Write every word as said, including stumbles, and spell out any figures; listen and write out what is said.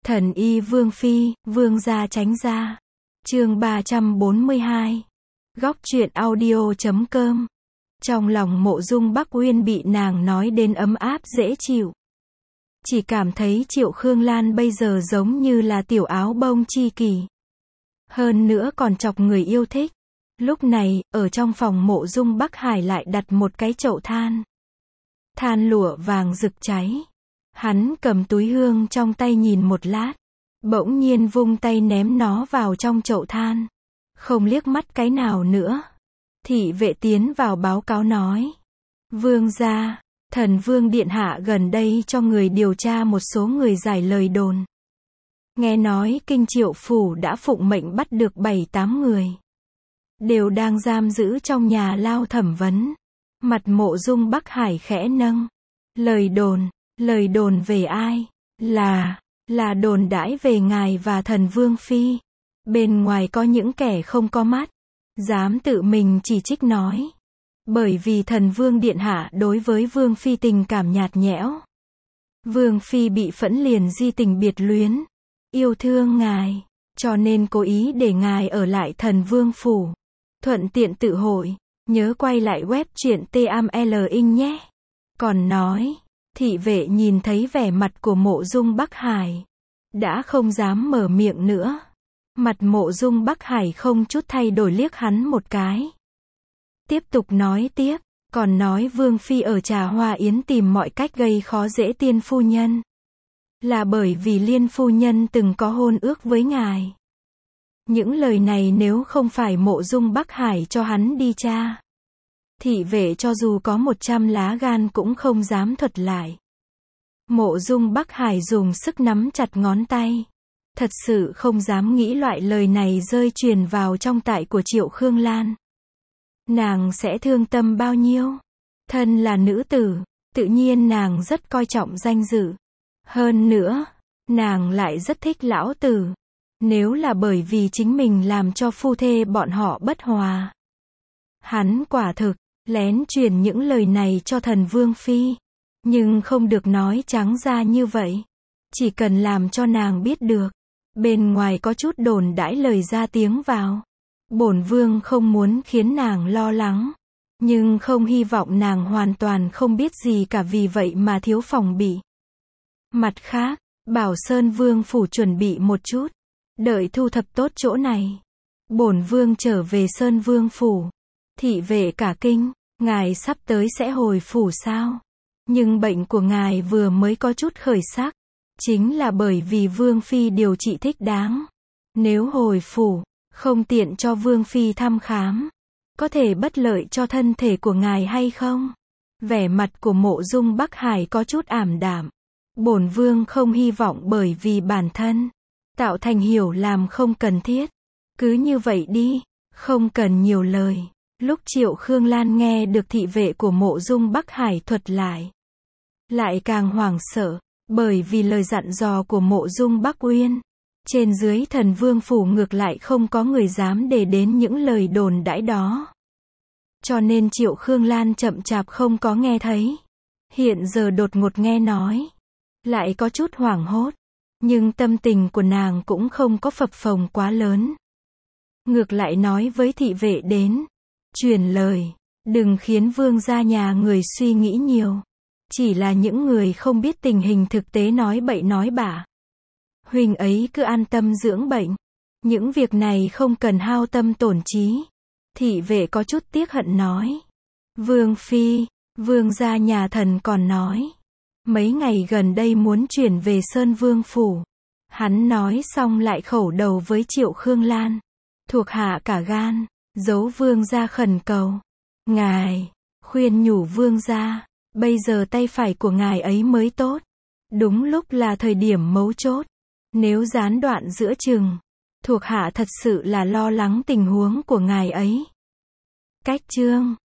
Thần y Vương Phi, Vương gia tránh ra. Chương ba trăm bốn mươi hai. Góc truyện audio chấm com. Trong lòng Mộ Dung Bắc Uyên bị nàng nói đến ấm áp dễ chịu. Chỉ cảm thấy Triệu Khương Lan bây giờ giống như là tiểu áo bông chi kỳ. Hơn nữa còn chọc người yêu thích. Lúc này, ở trong phòng Mộ Dung Bắc Hải lại đặt một cái chậu than. Than lụa vàng rực cháy. Hắn cầm túi hương trong tay nhìn một lát. Bỗng nhiên vung tay ném nó vào trong chậu than. Không liếc mắt cái nào nữa. Thị vệ tiến vào báo cáo nói. Vương gia, thần vương điện hạ gần đây cho người điều tra một số người giải lời đồn. Nghe nói kinh Triệu phủ đã phụng mệnh bắt được bảy tám người. Đều đang giam giữ trong nhà lao thẩm vấn. Mặt Mộ Dung Bắc Hải khẽ nâng. Lời đồn, lời đồn về ai? Là, là đồn đãi về ngài và thần Vương Phi. Bên ngoài có những kẻ không có mắt. Dám tự mình chỉ trích nói. Bởi vì thần Vương Điện Hạ đối với Vương Phi tình cảm nhạt nhẽo. Vương Phi bị phẫn liền di tình biệt luyến. Yêu thương ngài. Cho nên cố ý để ngài ở lại thần Vương Phủ. Thuận tiện tự hội. Nhớ quay lại web truyện T A M L ing nhé. Còn nói. Thị vệ nhìn thấy vẻ mặt của Mộ Dung Bắc Hải. Đã không dám mở miệng nữa. Mặt Mộ Dung Bắc Hải không chút thay đổi liếc hắn một cái. Tiếp tục nói tiếp. Còn nói Vương Phi ở Trà Hoa Yến tìm mọi cách gây khó dễ tiên phu nhân. Là bởi vì Liên phu nhân từng có hôn ước với ngài. Những lời này nếu không phải Mộ Dung Bắc Hải cho hắn đi tra. Thị vệ cho dù có một trăm lá gan cũng không dám thuật lại. Mộ Dung Bắc Hải dùng sức nắm chặt ngón tay. Thật sự không dám nghĩ loại lời này rơi truyền vào trong tai của Triệu Khương Lan. Nàng sẽ thương tâm bao nhiêu? Thân là nữ tử, tự nhiên nàng rất coi trọng danh dự. Hơn nữa, nàng lại rất thích lão tử. Nếu là bởi vì chính mình làm cho phu thê bọn họ bất hòa. Hắn quả thực, lén truyền những lời này cho thần Vương Phi. Nhưng không được nói trắng ra như vậy. Chỉ cần làm cho nàng biết được. Bên ngoài có chút đồn đãi lời ra tiếng vào. Bổn vương không muốn khiến nàng lo lắng. Nhưng không hy vọng nàng hoàn toàn không biết gì cả vì vậy mà thiếu phòng bị. Mặt khác, bảo Sơn Vương phủ chuẩn bị một chút. Đợi thu thập tốt chỗ này. Bổn vương trở về Sơn Vương phủ. Thị vệ cả kinh, ngài sắp tới sẽ hồi phủ sao? Nhưng bệnh của ngài vừa mới có chút khởi sắc. Chính là bởi vì Vương Phi điều trị thích đáng. Nếu hồi phủ, không tiện cho Vương Phi thăm khám. Có thể bất lợi cho thân thể của ngài hay không? Vẻ mặt của Mộ Dung Bắc Hải có chút ảm đạm. Bổn vương không hy vọng bởi vì bản thân. Tạo thành hiểu làm không cần thiết. Cứ như vậy đi. Không cần nhiều lời. Lúc Triệu Khương Lan nghe được thị vệ của Mộ Dung Bắc Hải thuật lại. Lại càng hoảng sợ. Bởi vì lời dặn dò của Mộ Dung Bắc Uyên. Trên dưới thần Vương phủ ngược lại không có người dám để đến những lời đồn đãi đó. Cho nên Triệu Khương Lan chậm chạp không có nghe thấy. Hiện giờ đột ngột nghe nói. Lại có chút hoảng hốt. Nhưng tâm tình của nàng cũng không có phập phồng quá lớn. Ngược lại nói với thị vệ đến. Truyền lời. Đừng khiến vương gia nhà người suy nghĩ nhiều. Chỉ là những người không biết tình hình thực tế nói bậy nói bạ. Huynh ấy cứ an tâm dưỡng bệnh. Những việc này không cần hao tâm tổn trí. Thị vệ có chút tiếc hận nói. Vương Phi, vương gia nhà thần còn nói. Mấy ngày gần đây muốn chuyển về Sơn Vương phủ. Hắn nói xong lại khẩu đầu với Triệu Khương Lan. Thuộc hạ cả gan, giấu vương gia khẩn cầu. Ngài, khuyên nhủ vương gia. Bây giờ tay phải của ngài ấy mới tốt. Đúng lúc là thời điểm mấu chốt. Nếu gián đoạn giữa chừng. Thuộc hạ thật sự là lo lắng tình huống của ngài ấy. Cách chương